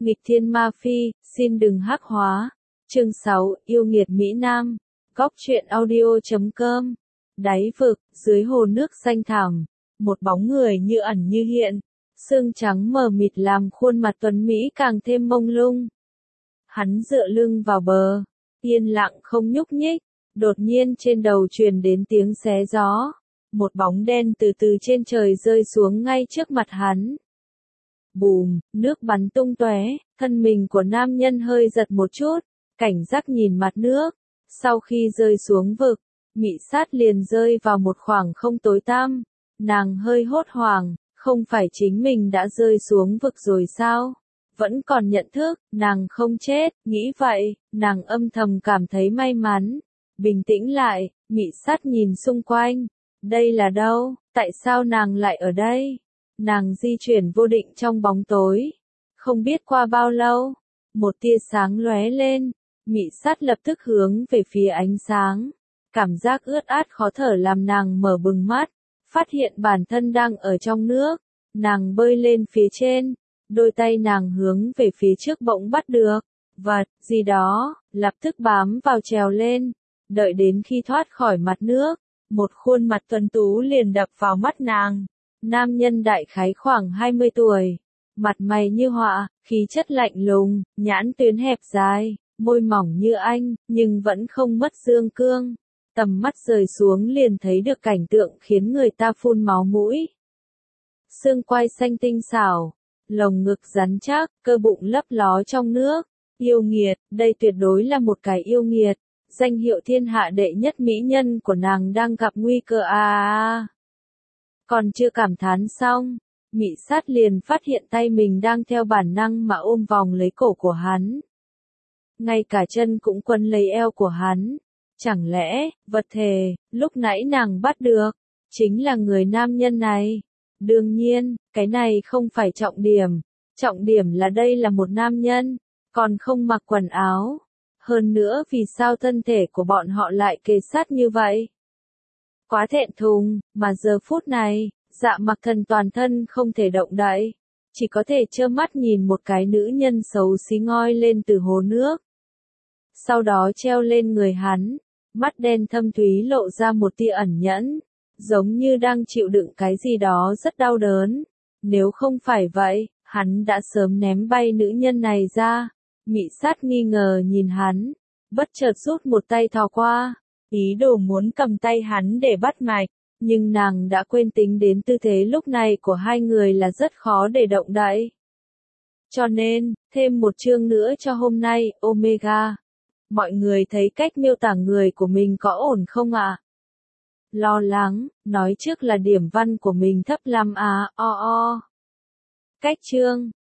Nghịch thiên ma phi, xin đừng hắc hóa. Chương 6, yêu nghiệt Mỹ Nam. Góc truyện audio.com. Đáy vực, dưới hồ nước xanh thẳm, một bóng người như ẩn như hiện, xương trắng mờ mịt làm khuôn mặt tuấn Mỹ càng thêm mông lung. Hắn dựa lưng vào bờ, yên lặng không nhúc nhích, đột nhiên trên đầu truyền đến tiếng xé gió. Một bóng đen từ từ trên trời rơi xuống ngay trước mặt hắn. Bùm, nước bắn tung tóe, thân mình của nam nhân hơi giật một chút, cảnh giác nhìn mặt nước. Sau khi rơi xuống vực, Mị Sát liền rơi vào một khoảng không tối tăm. Nàng hơi hốt hoảng, không phải chính mình đã rơi xuống vực rồi sao? Vẫn còn nhận thức, nàng không chết, nghĩ vậy, nàng âm thầm cảm thấy may mắn. Bình tĩnh lại, Mị Sát nhìn xung quanh. Đây là đâu? Tại sao nàng lại ở đây? Nàng di chuyển vô định trong bóng tối. Không biết qua bao lâu, một tia sáng lóe lên. Mị Sát lập tức hướng về phía ánh sáng. Cảm giác ướt át khó thở làm nàng mở bừng mắt, phát hiện bản thân đang ở trong nước. Nàng bơi lên phía trên, đôi tay nàng hướng về phía trước bỗng bắt được vật gì đó, lập tức bám vào trèo lên. Đợi đến khi thoát khỏi mặt nước, một khuôn mặt tuấn tú liền đập vào mắt nàng. Nam nhân đại khái khoảng 20 tuổi, mặt mày như họa, khí chất lạnh lùng, nhãn tuyến hẹp dài, môi mỏng như anh, nhưng vẫn không mất dương cương. Tầm mắt rời xuống liền thấy được cảnh tượng khiến người ta phun máu mũi. Xương quai xanh tinh xảo, lồng ngực rắn chắc, cơ bụng lấp ló trong nước. Yêu nghiệt, đây tuyệt đối là một cái yêu nghiệt. Danh hiệu thiên hạ đệ nhất mỹ nhân của nàng đang gặp nguy cơ Còn chưa cảm thán xong, Mị Sát liền phát hiện tay mình đang theo bản năng mà ôm vòng lấy cổ của hắn. Ngay cả chân cũng quấn lấy eo của hắn. Chẳng lẽ, vật thể, lúc nãy nàng bắt được, chính là người nam nhân này? Đương nhiên, cái này không phải trọng điểm. Trọng điểm là đây là một nam nhân, còn không mặc quần áo. Hơn nữa vì sao thân thể của bọn họ lại kề sát như vậy? Quá thẹn thùng, mà giờ phút này, Dạ Mặc Thần toàn thân không thể động đậy. Chỉ có thể trơ mắt nhìn một cái nữ nhân xấu xí ngoi lên từ hồ nước. Sau đó treo lên người hắn, mắt đen thâm thúy lộ ra một tia ẩn nhẫn, giống như đang chịu đựng cái gì đó rất đau đớn. Nếu không phải vậy, hắn đã sớm ném bay nữ nhân này ra. Mị Sát nghi ngờ nhìn hắn, bất chợt rút một tay thò qua, ý đồ muốn cầm tay hắn để bắt mạch, nhưng nàng đã quên tính đến tư thế lúc này của hai người là rất khó để động đậy. Cho nên, thêm một chương nữa cho hôm nay, Omega. Mọi người thấy cách miêu tả người của mình có ổn không ạ? Lo lắng, nói trước là điểm văn của mình thấp lắm Cách chương